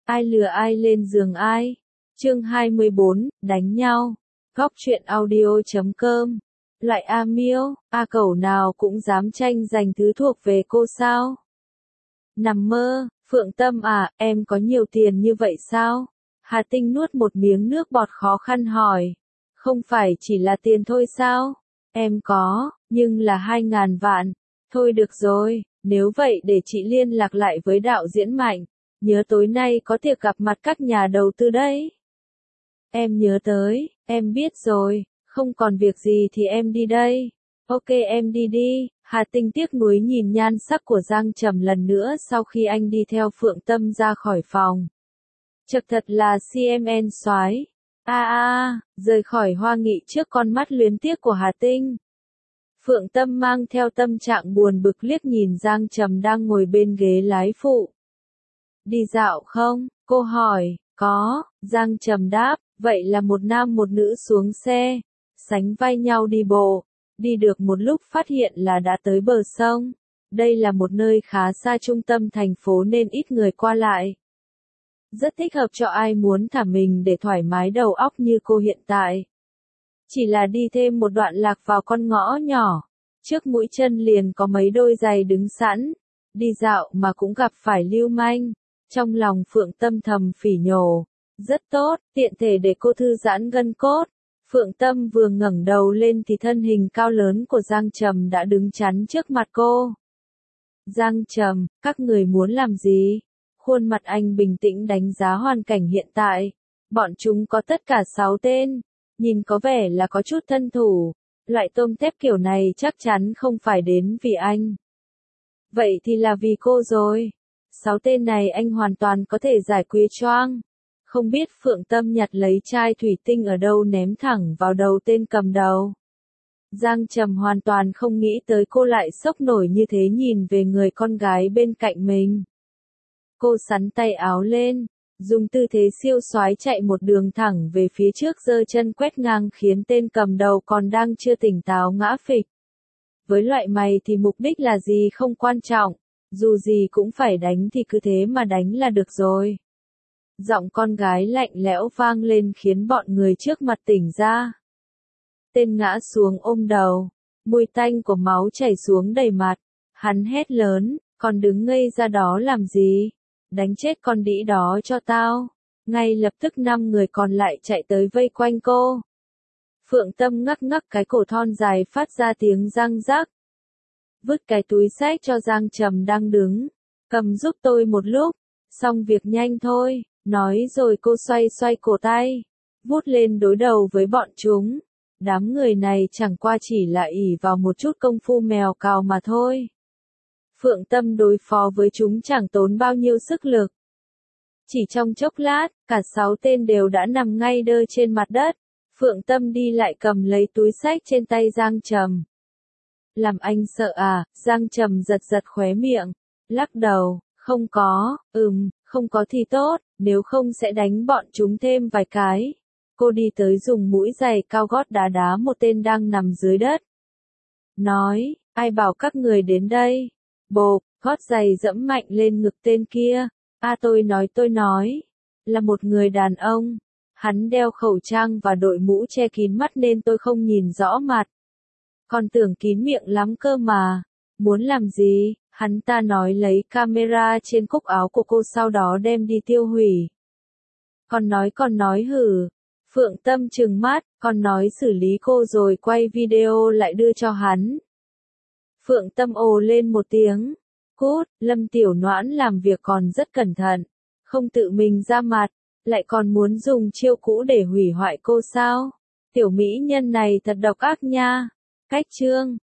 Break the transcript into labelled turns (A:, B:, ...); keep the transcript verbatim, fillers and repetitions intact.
A: Ai lừa ai lên giường ai? Chương hai mươi bốn, đánh nhau. Góc truyện audio chấm com. Loại A miêu, A cẩu nào cũng dám tranh giành thứ thuộc về cô sao? Nằm mơ, Phượng Tâm à, em có nhiều tiền như vậy sao? Hà Tinh nuốt một miếng nước bọt khó khăn hỏi. Không phải chỉ là tiền thôi sao? Em có, nhưng là hai ngàn vạn. Thôi được rồi, nếu vậy để chị liên lạc lại với đạo diễn Mạnh. Nhớ tối nay có tiệc gặp mặt các nhà đầu tư đấy. Em nhớ tới, em biết rồi, không còn việc gì thì em đi đây. Ok em đi đi. Hà Tinh tiếc nuối nhìn nhan sắc của Giang Trầm lần nữa sau khi anh đi theo Phượng Tâm ra khỏi phòng. Chật thật là xê em en soái. A a, rời khỏi Hoa Nghị trước con mắt luyến tiếc của Hà Tinh. Phượng Tâm mang theo tâm trạng buồn bực liếc nhìn Giang Trầm đang ngồi bên ghế lái phụ. Đi dạo không? Cô hỏi. Có, Giang Trầm đáp, vậy là một nam một nữ xuống xe, sánh vai nhau đi bộ. Đi được một lúc phát hiện là đã tới bờ sông. Đây là một nơi khá xa trung tâm thành phố nên ít người qua lại. Rất thích hợp cho ai muốn thả mình để thoải mái đầu óc như cô hiện tại. Chỉ là đi thêm một đoạn lạc vào con ngõ nhỏ. Trước mũi chân liền có mấy đôi giày đứng sẵn. Đi dạo mà cũng gặp phải lưu manh. Trong lòng Phượng Tâm thầm phỉ nhổ. Rất tốt, tiện thể để cô thư giãn gân cốt. Phượng Tâm vừa ngẩng đầu lên thì thân hình cao lớn của Giang Trầm đã đứng chắn trước mặt cô. Giang Trầm, các người muốn làm gì? Khuôn mặt anh bình tĩnh đánh giá hoàn cảnh hiện tại. Bọn chúng có tất cả sáu tên. Nhìn có vẻ là có chút thân thủ. Loại tôm tép kiểu này chắc chắn không phải đến vì anh. Vậy thì là vì cô rồi. Sáu tên này anh hoàn toàn có thể giải quyết choang. Không biết Phượng Tâm nhặt lấy chai thủy tinh ở đâu ném thẳng vào đầu tên cầm đầu. Giang Trầm hoàn toàn không nghĩ tới cô lại sốc nổi như thế nhìn về người con gái bên cạnh mình. Cô xắn tay áo lên, dùng tư thế siêu soái chạy một đường thẳng về phía trước giơ chân quét ngang khiến tên cầm đầu còn đang chưa tỉnh táo ngã phịch. Với loại mày thì mục đích là gì không quan trọng, dù gì cũng phải đánh thì cứ thế mà đánh là được rồi. Giọng con gái lạnh lẽo vang lên khiến bọn người trước mặt tỉnh ra. Tên ngã xuống ôm đầu, mùi tanh của máu chảy xuống đầy mặt. Hắn hét lớn, còn đứng ngây ra đó làm gì? Đánh chết con đĩ đó cho tao. Ngay lập tức năm người còn lại chạy tới vây quanh cô. Phượng Tâm ngắc ngắc cái cổ thon dài phát ra tiếng răng rắc. Vứt cái túi xách cho Giang Trầm đang đứng. Cầm giúp tôi một lúc, xong việc nhanh thôi. Nói rồi cô xoay xoay cổ tay, vút lên đối đầu với bọn chúng. Đám người này chẳng qua chỉ là ỷ vào một chút công phu mèo cào mà thôi. Phượng Tâm đối phó với chúng chẳng tốn bao nhiêu sức lực. Chỉ trong chốc lát, cả sáu tên đều đã nằm ngay đơ trên mặt đất. Phượng Tâm đi lại cầm lấy túi xách trên tay Giang Trầm. Làm anh sợ à? Giang Trầm giật giật khóe miệng, lắc đầu, không có, ừm, không có thì tốt, nếu không sẽ đánh bọn chúng thêm vài cái. Cô đi tới dùng mũi giày cao gót đá đá một tên đang nằm dưới đất. Nói, ai bảo các người đến đây? Bộp, gót giày dẫm mạnh lên ngực tên kia. A tôi nói tôi nói, là một người đàn ông. Hắn đeo khẩu trang và đội mũ che kín mắt nên tôi không nhìn rõ mặt. Còn tưởng kín miệng lắm cơ mà. Muốn làm gì? Hắn ta nói lấy camera trên cúc áo của cô sau đó đem đi tiêu hủy. Còn nói còn nói hử. Phượng Tâm trừng mắt, còn nói xử lý cô rồi quay video lại đưa cho hắn. Phượng Tâm ồ lên một tiếng. Cút, Lâm Tiểu Noãn làm việc còn rất cẩn thận. Không tự mình ra mặt, lại còn muốn dùng chiêu cũ để hủy hoại cô sao? Tiểu mỹ nhân này thật độc ác nha. Cách chương.